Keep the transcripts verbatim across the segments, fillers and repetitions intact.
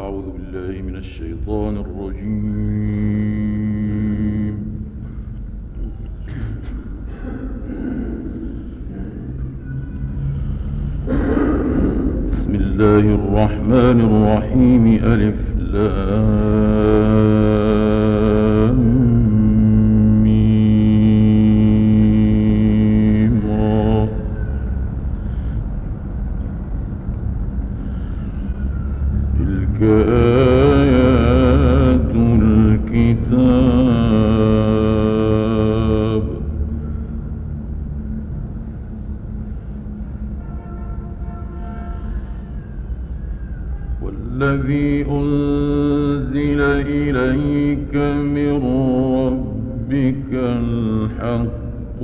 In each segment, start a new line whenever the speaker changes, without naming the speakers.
أعوذ بالله من الشيطان الرجيم. بسم الله الرحمن الرحيم. ألف لام ميم را. تلك آيات الكتاب. والذي أنزل إليك من ربك الحق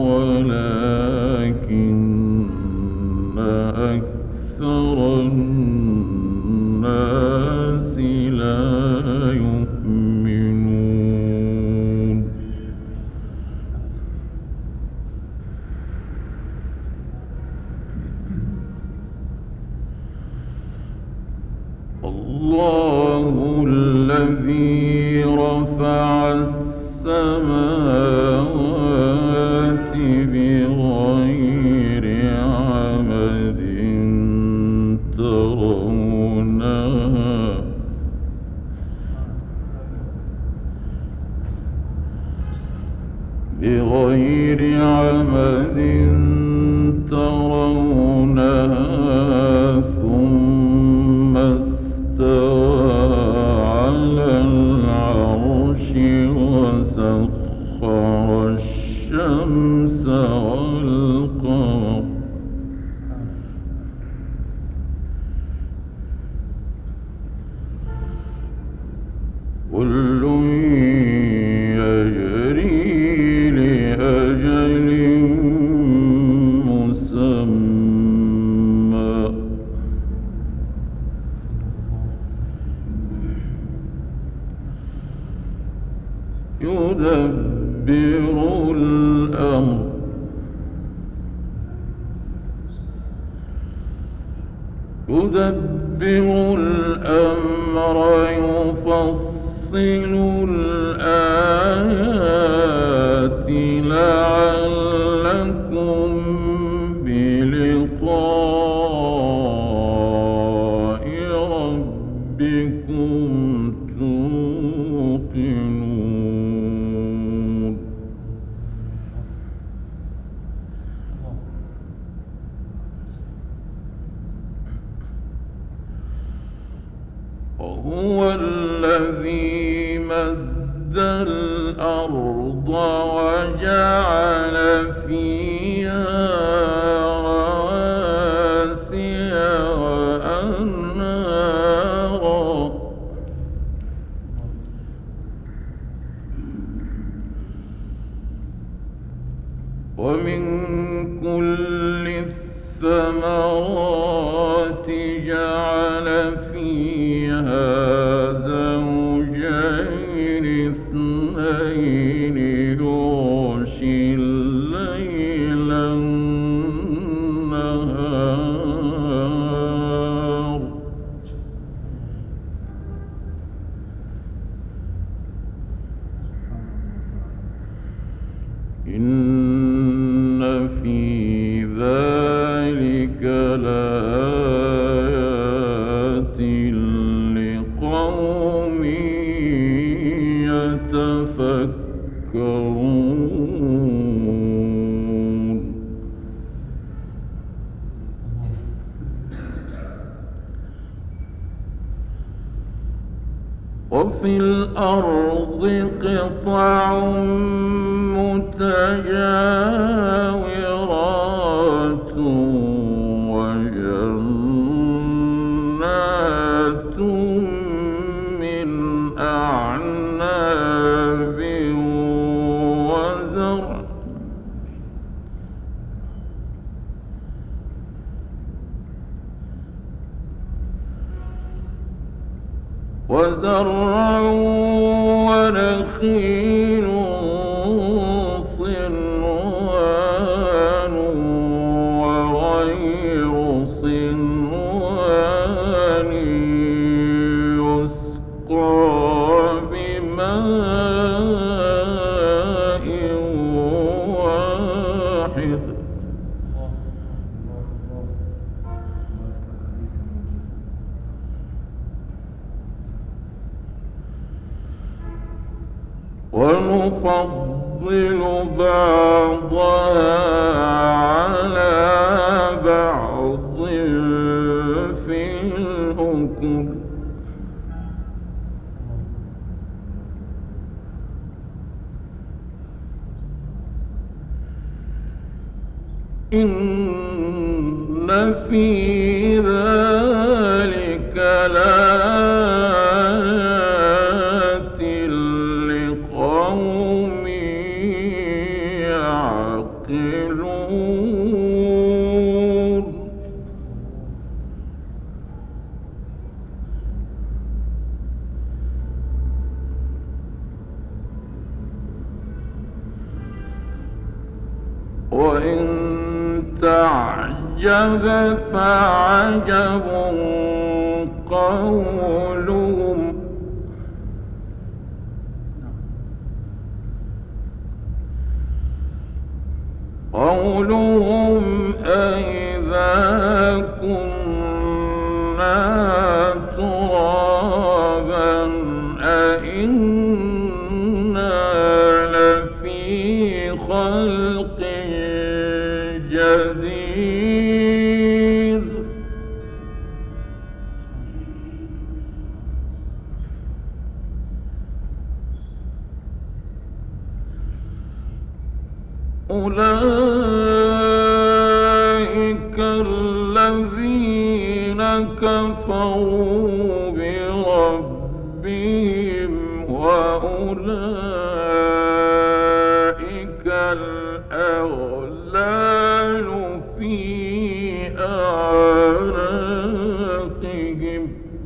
ولكن أكثر الناس لا يؤمنون. الله الذي رفع السماوات بغير عمد ترونها بغير عمد ترونها ثم استوى على العرش وسخر الشمس والقمر كل يجري لأجل مسمى يدبر الأمر يدبر الأمر يفصل الآيات لعلكم بلقاء ربكم توقنون. وهو الذي مد الأرض وجعل فيها رواسي وأنهارا ومن كل الثمرات جعل فيها زوجين اثنين يغشي الليل النهار إن في ذلك لآيات لقوم يتفكرون. وفي الأرض قطع متجاورات وجنات من أعناب وزرع وزرع ونخيل صنوان وغير صنوان ونفضل بعضها على بعض في الحكم إن في ذلك لآيات لقوم يعقلون وإن تعجب فعجب قولهم قولهم أإذا كنا ترابا أإنا لفي خلق جديد أولئك الذين كفروا بربهم وأولئك الأغلال في أعناقهم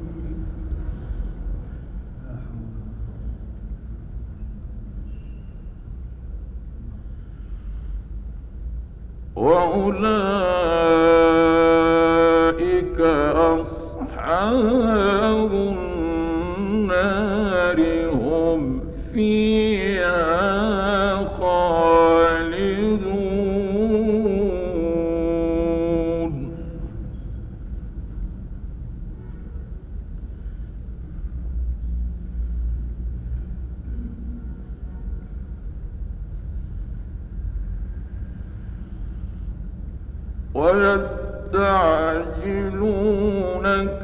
وأولئك أصحاب النار هم فيها خالدون ويستعجلونك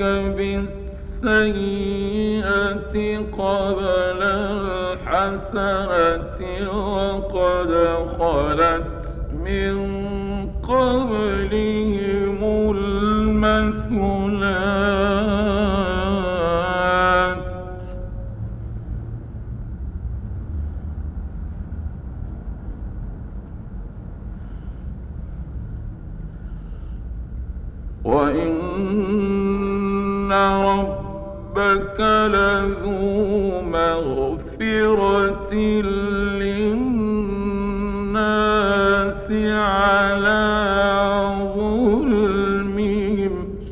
بالسيئة قبل الحسنة وقد خلت من قبلهم المثلات وإن ربك لذو مغفرة للناس على ظلمهم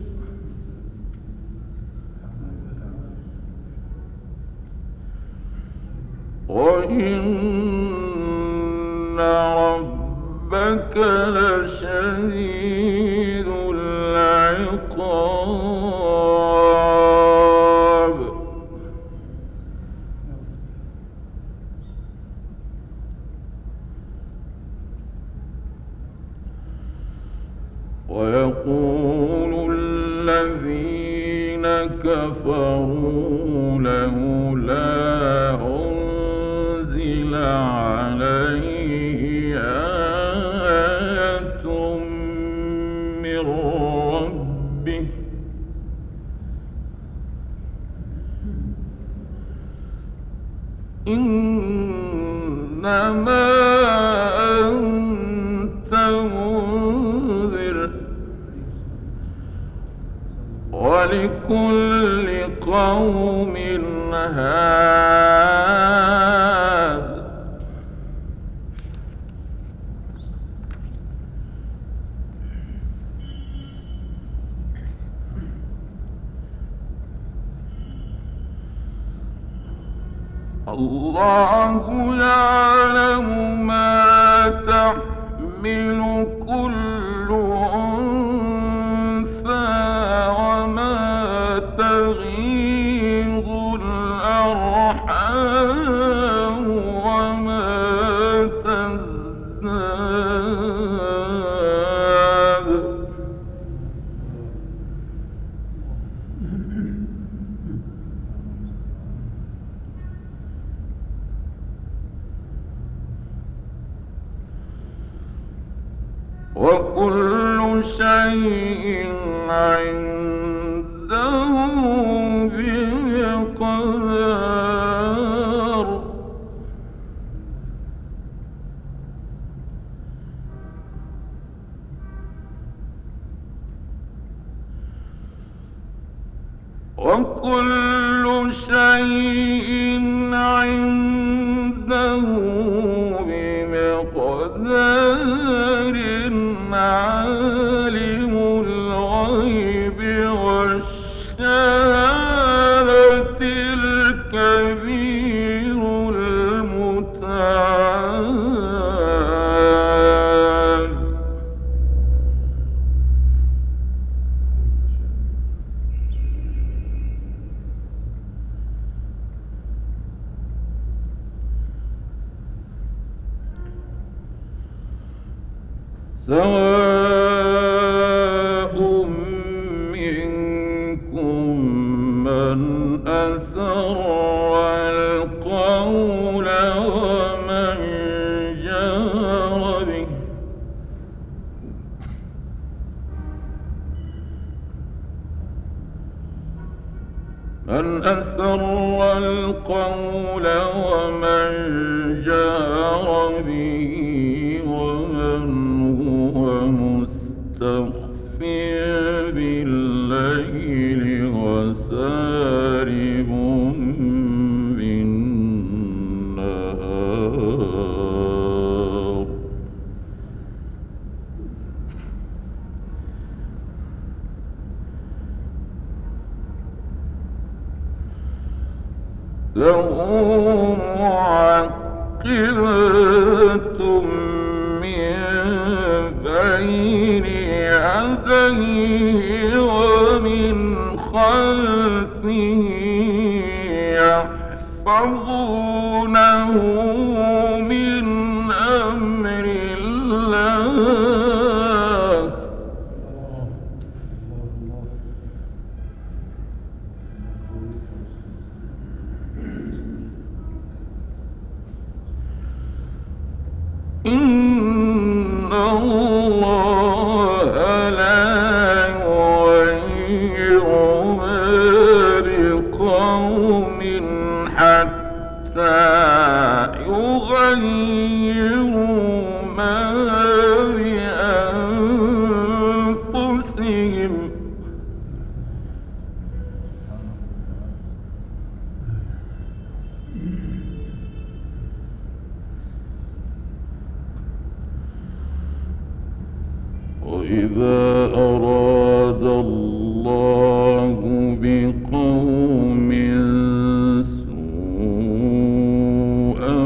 وإن ربك لشديد العقاب ويقول الذين كفروا لولا أنزل عليه آية من ربه إنما أنت منذر ولكل قوم هاد الله يعلم ما تحمل كل أنثى وما تغيض الأرحام وما شيء عنده بقدر. وكل شيء عنده بمقدار. عالم الغيب والشهادة الكبير المتعال. سواء منكم من أسر القول ومن جهر به. من أسر القول ومن جهر به ومن هو مستخف بالليل وسارب بالنهار. له معقبات من بين يديه ومن خلفه يحفظونه من أمر الله. إن الله لا يغير ما بقوم حتى يغيروا ما بأنفسهم. وإذا أراد الله بقوم سوءا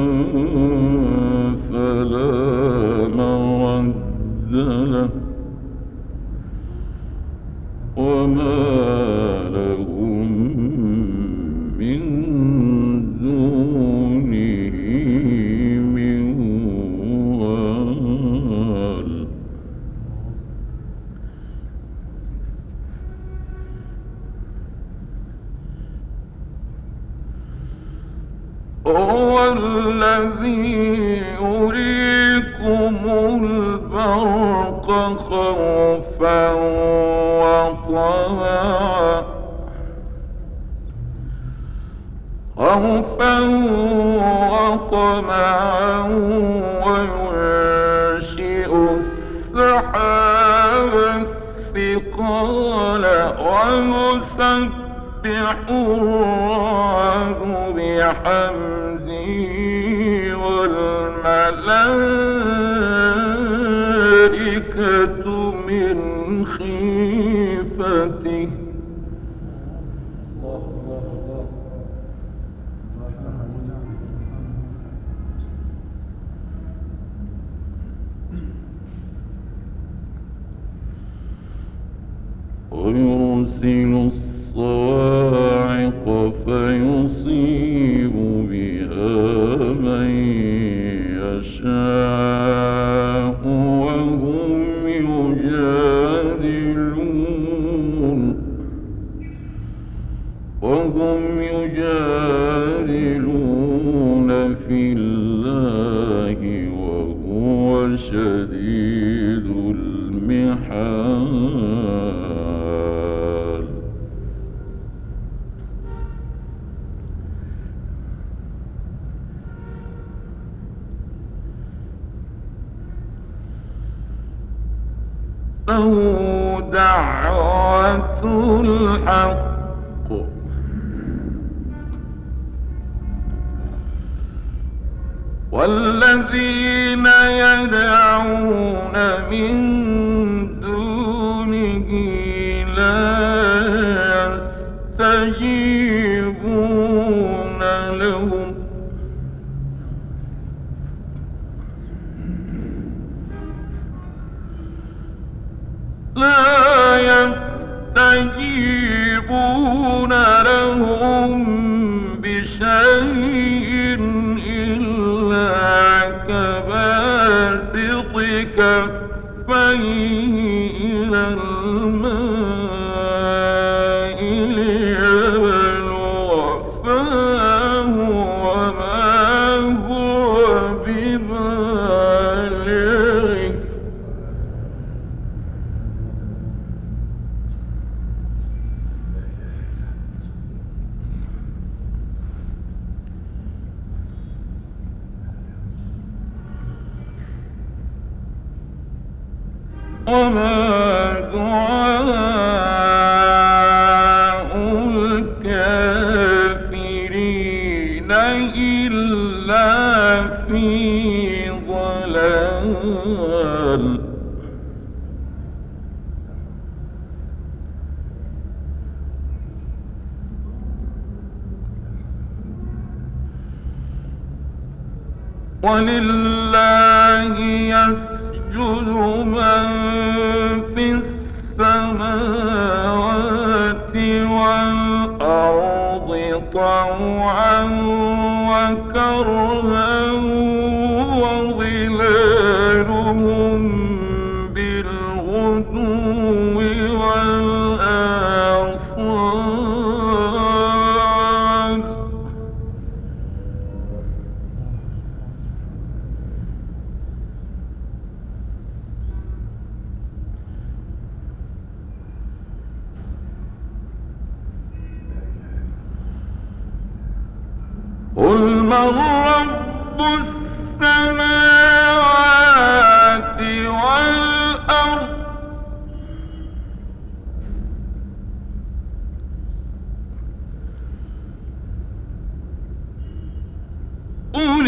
فلا مرد له وما لهم من دونه من وال. هو الذي يريكم البرق خوفا وطمعا خوفا وطمعا وينشئ السحاب الثقال ويسبح الرعد بحمده والملائكة من خيفته. ويرسل الصواعق فيصيب بها من يشاء وهم يجادلون وهم يجادلون في الله وهو شديد المحال. دعوة الحق والذين يدعون من دونه لا يستجيبون لهم لا يستجيبون لهم بشيء إلا كباسط كفيه إلى الماء ليبلغ فاه وما هو ببالغه وما دعاء الكافرين إلا في ضلال ولله يسجد من في السماوات والأرض طوعا وكرها وظلالهم بالغدو والآصال قل من رب السماوات والأرض قل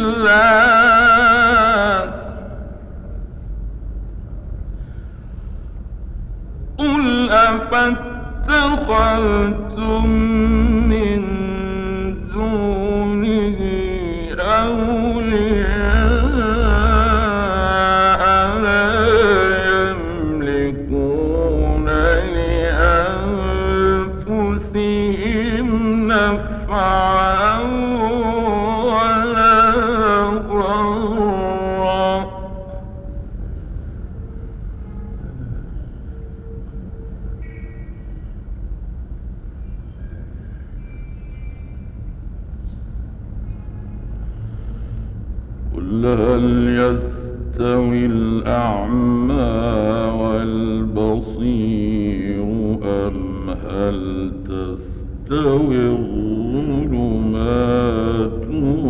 الله قل أفاتخذتم من دونه أولياء لا يملكون لأنفسهم نفعا ولا ضرا قل هل يستوي الأعمى والبصير أم هل تستوي الظلمات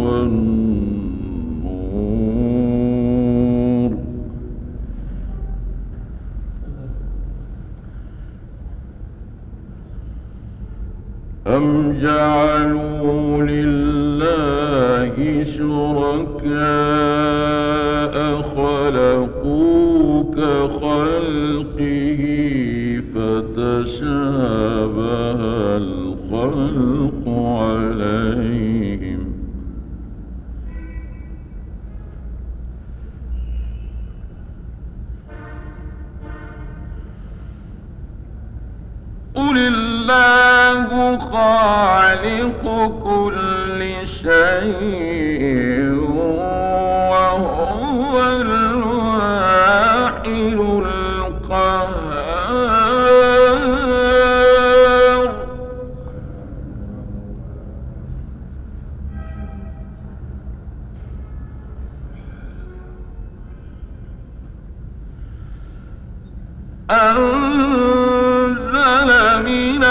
والنور أم جعلوا لله شركاء خلقوا كخلقه فتشابه الخلق عليهم قل الله خالق كل شيء وهو الواحد القهار أنزل من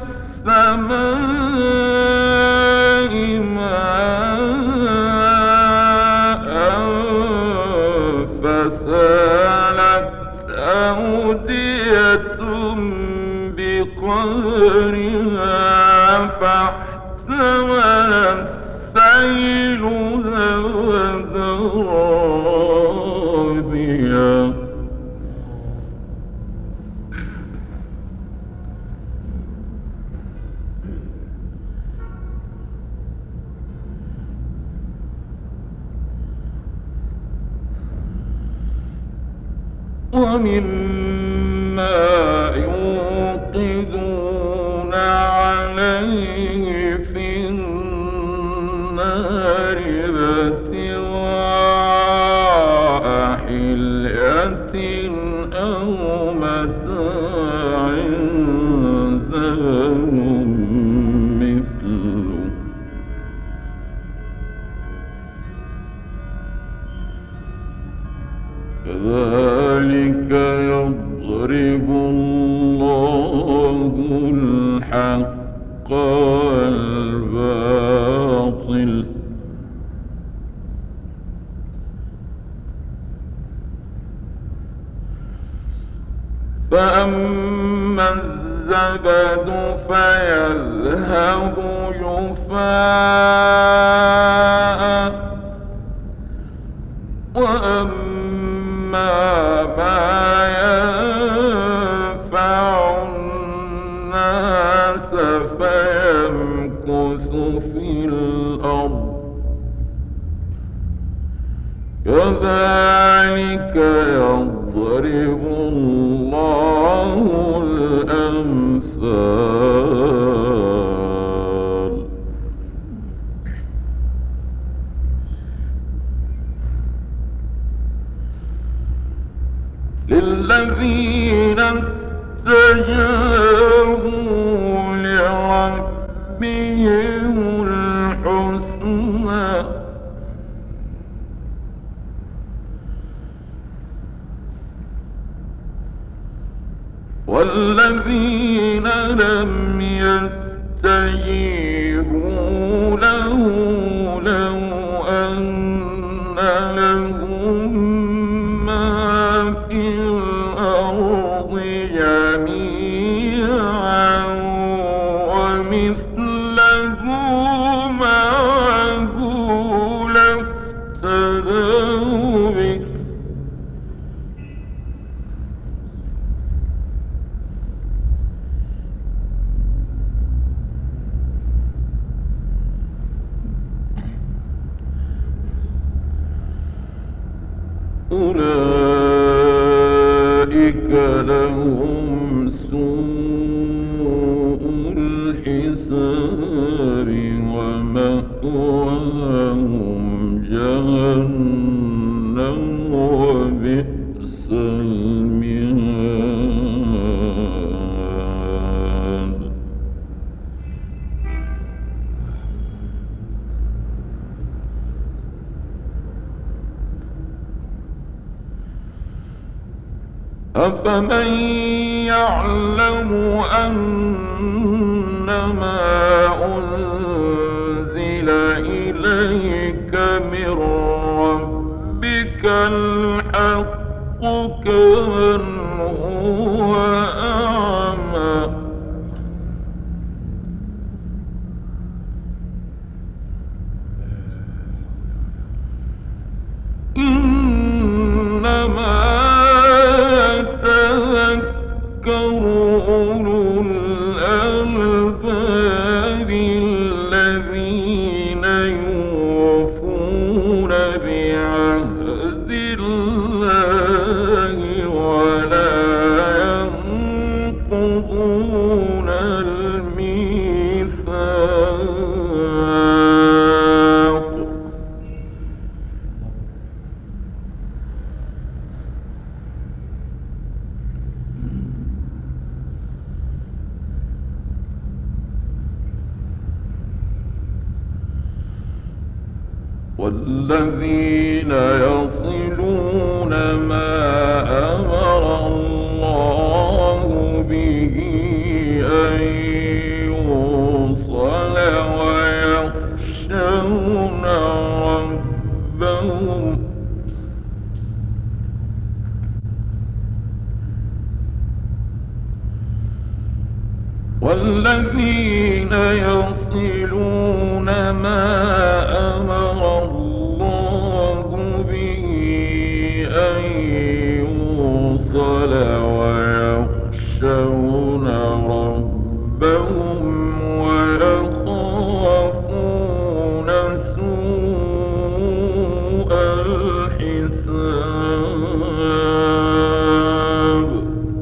السماء ماء فسالت أودية بقدرها فاحتمل السيل زبدا رابيا ومما يوقدون عليه في النار ابتغاء حلية أو متاع زبد مثله كذلك يضرب الله الحق والباطل فأما الزبد فيذهب جفاء وأما ما ينفع الناس فيمكث في الأرض كذلك يضرب الله الأمثال للذين استجابوا لربهم الحسنى والذين لم يستجيبوا له لو أن لهم ما في الأرض جميعا ومثله معه لافتدوا به أولئك لهم سوء الحساب ومأواهم جهنم وبئس المهاد أفمن يعلم أنما أنزل إليك من ربك الحق كمن هو أعمى إنما أولو الألباب الذين يوفون بعهد الله ولا ينقضون الميثاق والذين يصلون ما أمر الله به أن يوصل ويخشون ربهم والذين يصلون ما أمر الله به أن يوصل ويخشون ربهم ويخافون سوء الحساب.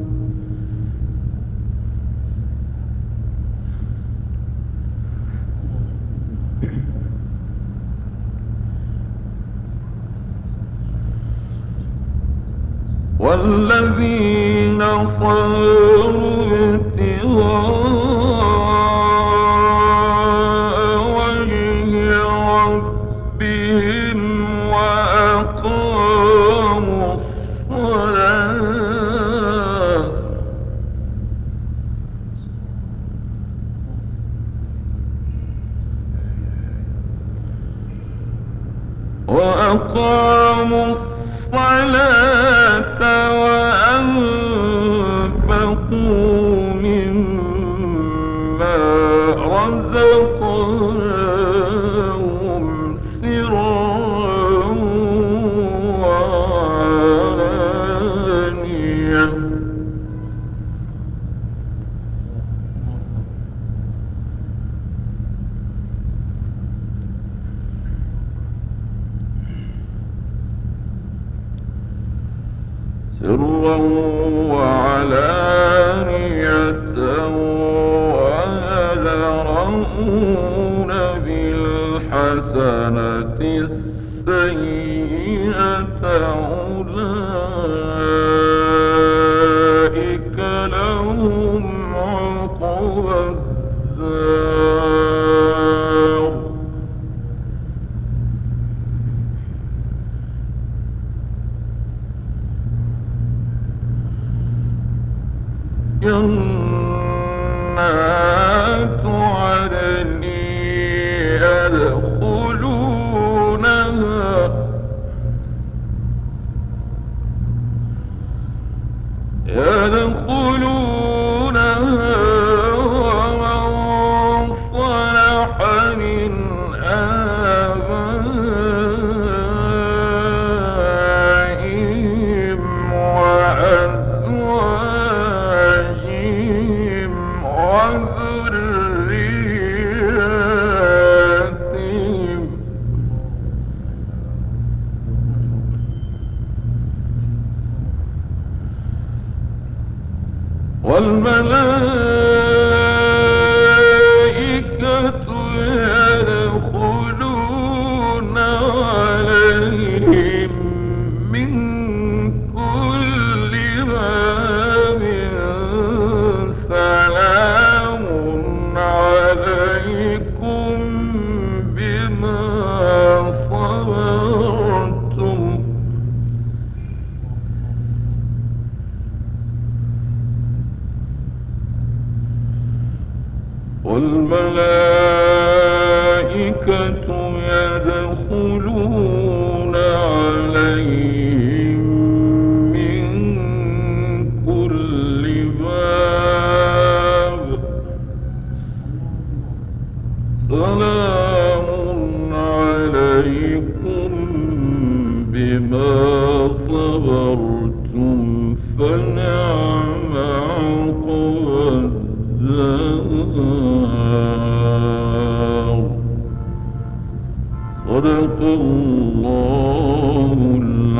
والذين صبروا ابتغاء وجه ربهم وأقاموا الصلاة وأقاموا الصلاة وأنفقوا مما رزقناهم سرا وعلانية سرا وعلانية ويدرؤون بالحسنة السيئة أولئك لهم عقبى الدار جنات عدن يدخلونها يدخلونها ومن صلح من آبائهم وأزواجهم وذرياتهم والملائكة يدخلون عليهم من كل باب سلام عليكم بما صبرتم والملائكة يدخلون عليهم من كل باب سلام عليكم بما صبرتم فنعم عقبى الدار. صدق الله